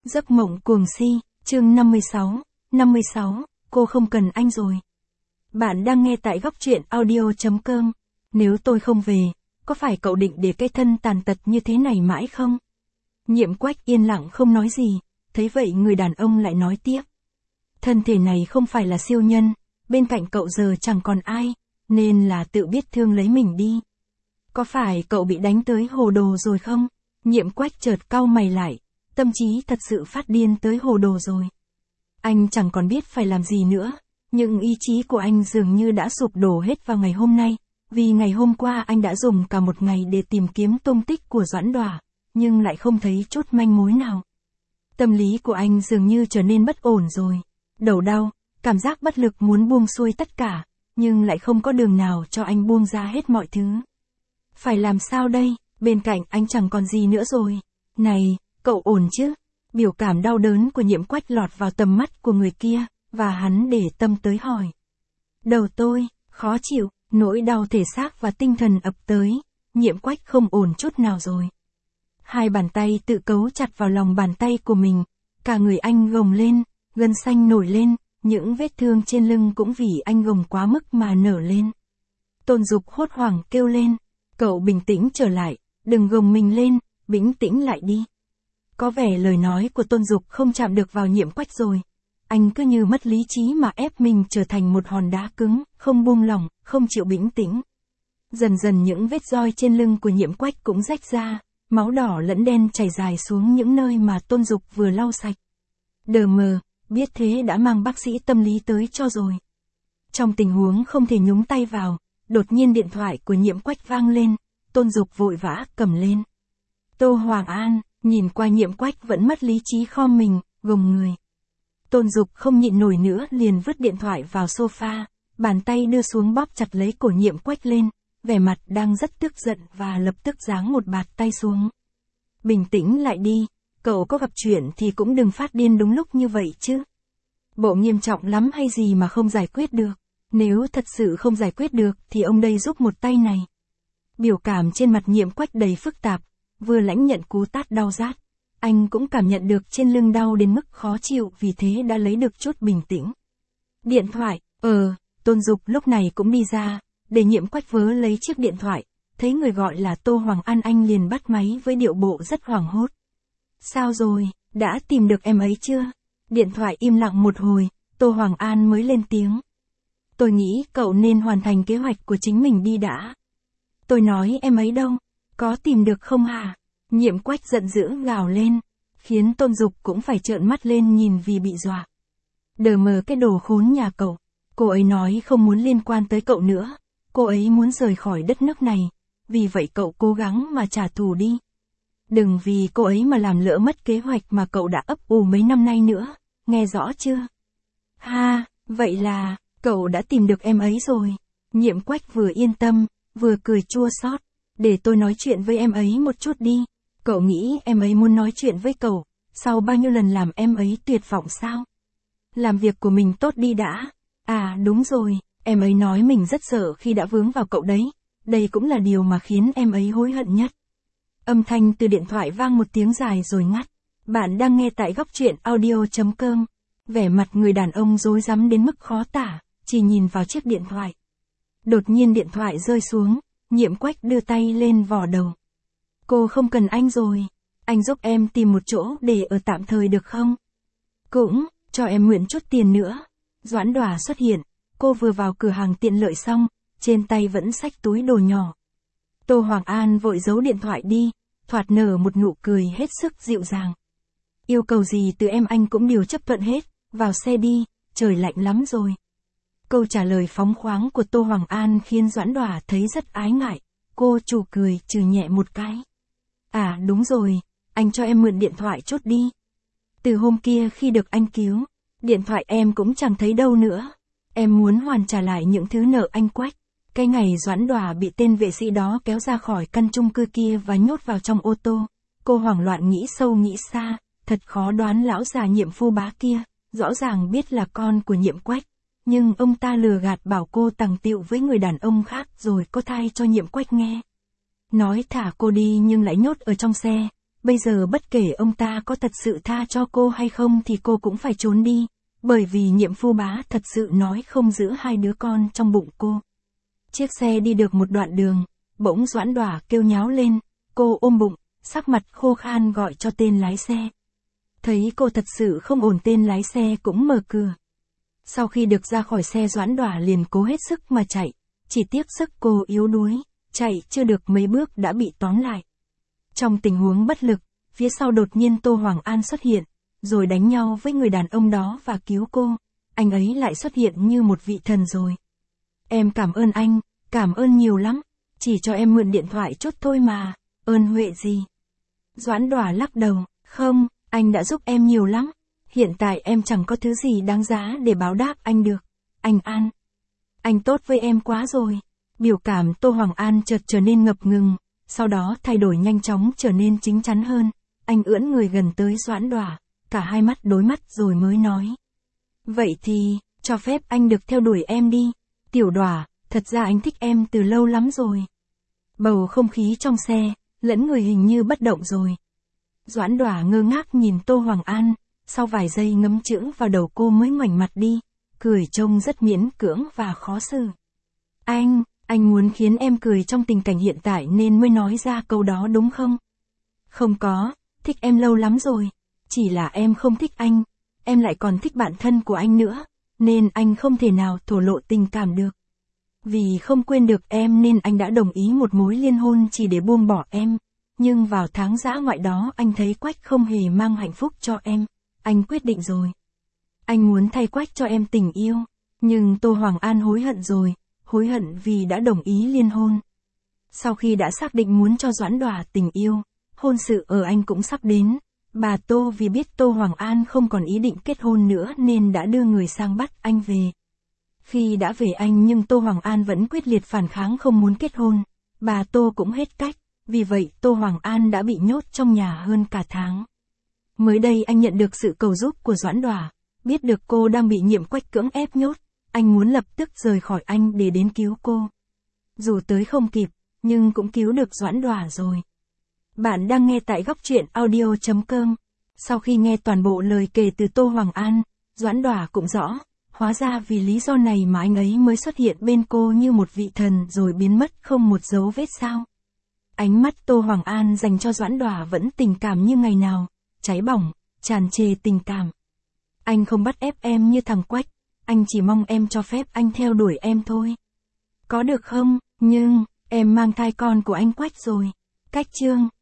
Giấc mộng cuồng si, chương 56, cô không cần anh rồi. Bạn đang nghe tại góc truyện audio.com. Nếu tôi không về, có phải cậu định để cái thân tàn tật như thế này mãi không? Nhiệm Quách yên lặng không nói gì, thấy vậy người đàn ông lại nói tiếp. Thân thể này không phải là siêu nhân, bên cạnh cậu giờ chẳng còn ai, nên là tự biết thương lấy mình đi. Có phải cậu bị đánh tới hồ đồ rồi không? Nhiệm Quách chợt cau mày lại, tâm trí thật sự phát điên tới hồ đồ rồi. Anh chẳng còn biết phải làm gì nữa, nhưng ý chí của anh dường như đã sụp đổ hết vào ngày hôm nay, vì ngày hôm qua anh đã dùng cả một ngày để tìm kiếm tung tích của Doãn Đòa, nhưng lại không thấy chút manh mối nào. Tâm lý của anh dường như trở nên bất ổn rồi, đầu đau, cảm giác bất lực muốn buông xuôi tất cả, nhưng lại không có đường nào cho anh buông ra hết mọi thứ. Phải làm sao đây, bên cạnh anh chẳng còn gì nữa rồi. Này, cậu ổn chứ? Biểu cảm đau đớn của Nhiệm Quách lọt vào tầm mắt của người kia, và hắn để tâm tới hỏi. Đầu tôi, khó chịu, nỗi đau thể xác và tinh thần ập tới, Nhiệm Quách không ổn chút nào rồi. Hai bàn tay tự cấu chặt vào lòng bàn tay của mình, cả người anh gồng lên, gân xanh nổi lên, những vết thương trên lưng cũng vì anh gồng quá mức mà nở lên. Tôn Dục hốt hoảng kêu lên, cậu bình tĩnh trở lại, đừng gồng mình lên, bình tĩnh lại đi. Có vẻ lời nói của Tôn Dục không chạm được vào Nhiệm Quách rồi. Anh cứ như mất lý trí mà ép mình trở thành một hòn đá cứng, không buông lỏng, không chịu bình tĩnh. Dần dần những vết roi trên lưng của Nhiệm Quách cũng rách ra, máu đỏ lẫn đen chảy dài xuống những nơi mà Tôn Dục vừa lau sạch. Đờ mờ, biết thế đã mang bác sĩ tâm lý tới cho rồi. Trong tình huống không thể nhúng tay vào, đột nhiên điện thoại của Nhiệm Quách vang lên, Tôn Dục vội vã cầm lên. Tô Hoàng An, nhìn qua Nhiệm Quách vẫn mất lý trí khom mình, gồng người. Tôn Dục không nhịn nổi nữa liền vứt điện thoại vào sofa, bàn tay đưa xuống bóp chặt lấy cổ Nhiệm Quách lên, vẻ mặt đang rất tức giận và lập tức giáng một bạt tay xuống. Bình tĩnh lại đi, cậu có gặp chuyện thì cũng đừng phát điên đúng lúc như vậy chứ. Bộ nghiêm trọng lắm hay gì mà không giải quyết được, nếu thật sự không giải quyết được thì ông đây giúp một tay này. Biểu cảm trên mặt Nhiệm Quách đầy phức tạp, vừa lãnh nhận cú tát đau rát, anh cũng cảm nhận được trên lưng đau đến mức khó chịu, vì thế đã lấy được chút bình tĩnh. Điện thoại, Tôn Dục lúc này cũng đi ra, để Nhiệm Quách vớ lấy chiếc điện thoại, thấy người gọi là Tô Hoàng An anh liền bắt máy với điệu bộ rất hoảng hốt. Sao rồi, đã tìm được em ấy chưa? Điện thoại im lặng một hồi, Tô Hoàng An mới lên tiếng. Tôi nghĩ cậu nên hoàn thành kế hoạch của chính mình đi đã. Tôi nói em ấy đâu, có tìm được không hả? Nhiệm Quách giận dữ gào lên, khiến Tôn Dục cũng phải trợn mắt lên nhìn vì bị dọa. Đờ mờ cái đồ khốn nhà cậu, cô ấy nói không muốn liên quan tới cậu nữa, cô ấy muốn rời khỏi đất nước này, vì vậy cậu cố gắng mà trả thù đi. Đừng vì cô ấy mà làm lỡ mất kế hoạch mà cậu đã ấp ủ mấy năm nay nữa, nghe rõ chưa? Ha, vậy là, cậu đã tìm được em ấy rồi. Nhiệm Quách vừa yên tâm, vừa cười chua xót. Để tôi nói chuyện với em ấy một chút đi. Cậu nghĩ em ấy muốn nói chuyện với cậu, sau bao nhiêu lần làm em ấy tuyệt vọng sao? Làm việc của mình tốt đi đã. À đúng rồi, em ấy nói mình rất sợ khi đã vướng vào cậu đấy. Đây cũng là điều mà khiến em ấy hối hận nhất. Âm thanh từ điện thoại vang một tiếng dài rồi ngắt. Bạn đang nghe tại góc truyện audio.com. Vẻ mặt người đàn ông rối rắm đến mức khó tả, chỉ nhìn vào chiếc điện thoại. Đột nhiên điện thoại rơi xuống, Nhiệm Quách đưa tay lên vò đầu. Cô không cần anh rồi, anh giúp em tìm một chỗ để ở tạm thời được không? Cũng, cho em mượn chút tiền nữa. Doãn Đòa xuất hiện, cô vừa vào cửa hàng tiện lợi xong, trên tay vẫn xách túi đồ nhỏ. Tô Hoàng An vội giấu điện thoại đi, thoạt nở một nụ cười hết sức dịu dàng. Yêu cầu gì từ em anh cũng đều chấp thuận hết, vào xe đi, trời lạnh lắm rồi. Câu trả lời phóng khoáng của Tô Hoàng An khiến Doãn Đòa thấy rất ái ngại, cô chủ cười trừ nhẹ một cái. À đúng rồi, anh cho em mượn điện thoại chút đi. Từ hôm kia khi được anh cứu, điện thoại em cũng chẳng thấy đâu nữa. Em muốn hoàn trả lại những thứ nợ anh Quách. Cái ngày Doãn Đòa bị tên vệ sĩ đó kéo ra khỏi căn chung cư kia và nhốt vào trong ô tô, cô hoảng loạn nghĩ sâu nghĩ xa, thật khó đoán lão già Nhiệm Phu Bá kia, rõ ràng biết là con của Nhiệm Quách. Nhưng ông ta lừa gạt bảo cô tằng tịu với người đàn ông khác rồi có thai cho Nhiệm Quách nghe. Nói thả cô đi nhưng lại nhốt ở trong xe, Bây giờ bất kể ông ta có thật sự tha cho cô hay không thì cô cũng phải trốn đi, bởi vì Nhiệm Phu Bá thật sự nói không giữ hai đứa con trong bụng cô. Chiếc xe đi được một đoạn đường, bỗng Doãn Đỏa kêu nháo lên, cô ôm bụng, sắc mặt khô khan gọi cho tên lái xe. Thấy cô thật sự không ổn, tên lái xe cũng mở cửa. Sau khi được ra khỏi xe, Doãn Đỏa liền cố hết sức mà chạy, chỉ tiếc sức cô yếu đuối, chạy chưa được mấy bước đã bị tóm lại. Trong tình huống bất lực, phía sau đột nhiên Tô Hoàng An xuất hiện, rồi đánh nhau với người đàn ông đó và cứu cô. Anh ấy lại xuất hiện như một vị thần rồi. Em cảm ơn anh, cảm ơn nhiều lắm, chỉ cho em mượn điện thoại chút thôi mà, ơn huệ gì. Doãn Đỏa lắc đầu, không, anh đã giúp em nhiều lắm, hiện tại em chẳng có thứ gì đáng giá để báo đáp anh được. Anh An, anh tốt với em quá rồi. Biểu cảm Tô Hoàng An chợt trở nên ngập ngừng, sau đó thay đổi nhanh chóng trở nên chín chắn hơn. Anh ưỡn người gần tới Doãn Đỏa, cả hai mắt đối mắt rồi mới nói. Vậy thì, cho phép anh được theo đuổi em đi. Tiểu Đỏa, thật ra anh thích em từ lâu lắm rồi. Bầu không khí trong xe, lẫn người hình như bất động rồi. Doãn Đỏa ngơ ngác nhìn Tô Hoàng An, sau vài giây ngấm chững vào đầu cô mới ngoảnh mặt đi, cười trông rất miễn cưỡng và khó xử. Anh muốn khiến em cười trong tình cảnh hiện tại nên mới nói ra câu đó đúng không? Không có, thích em lâu lắm rồi, chỉ là em không thích anh, em lại còn thích bạn thân của anh nữa, nên anh không thể nào thổ lộ tình cảm được. Vì không quên được em nên anh đã đồng ý một mối liên hôn chỉ để buông bỏ em, nhưng vào tháng dã ngoại đó anh thấy Quách không hề mang hạnh phúc cho em, anh quyết định rồi. Anh muốn thay Quách cho em tình yêu, nhưng Tô Hoàng An hối hận rồi, hối hận vì đã đồng ý liên hôn. Sau khi đã xác định muốn cho Doãn Đỏa tình yêu, hôn sự ở Anh cũng sắp đến, bà Tô vì biết Tô Hoàng An không còn ý định kết hôn nữa nên đã đưa người sang bắt anh về. Khi đã về Anh nhưng Tô Hoàng An vẫn quyết liệt phản kháng không muốn kết hôn, bà Tô cũng hết cách, vì vậy Tô Hoàng An đã bị nhốt trong nhà hơn cả tháng. Mới đây anh nhận được sự cầu giúp của Doãn Đỏa, biết được cô đang bị Nhiệm Quách cưỡng ép nhốt, anh muốn lập tức rời khỏi Anh để đến cứu cô. Dù tới không kịp, nhưng cũng cứu được Doãn Đỏa rồi. Bạn đang nghe tại Góc Truyện Audio.com. Sau khi nghe toàn bộ lời kể từ Tô Hoàng An, Doãn Đỏa cũng rõ, hóa ra vì lý do này mà anh ấy mới xuất hiện bên cô như một vị thần rồi biến mất không một dấu vết sao. Ánh mắt Tô Hoàng An dành cho Doãn Đỏa vẫn tình cảm như ngày nào, cháy bỏng, tràn trề tình cảm. Anh không bắt ép em như thằng Quách, anh chỉ mong em cho phép anh theo đuổi em thôi. Có được không? Nhưng, em mang thai con của anh Quách rồi. Cách chương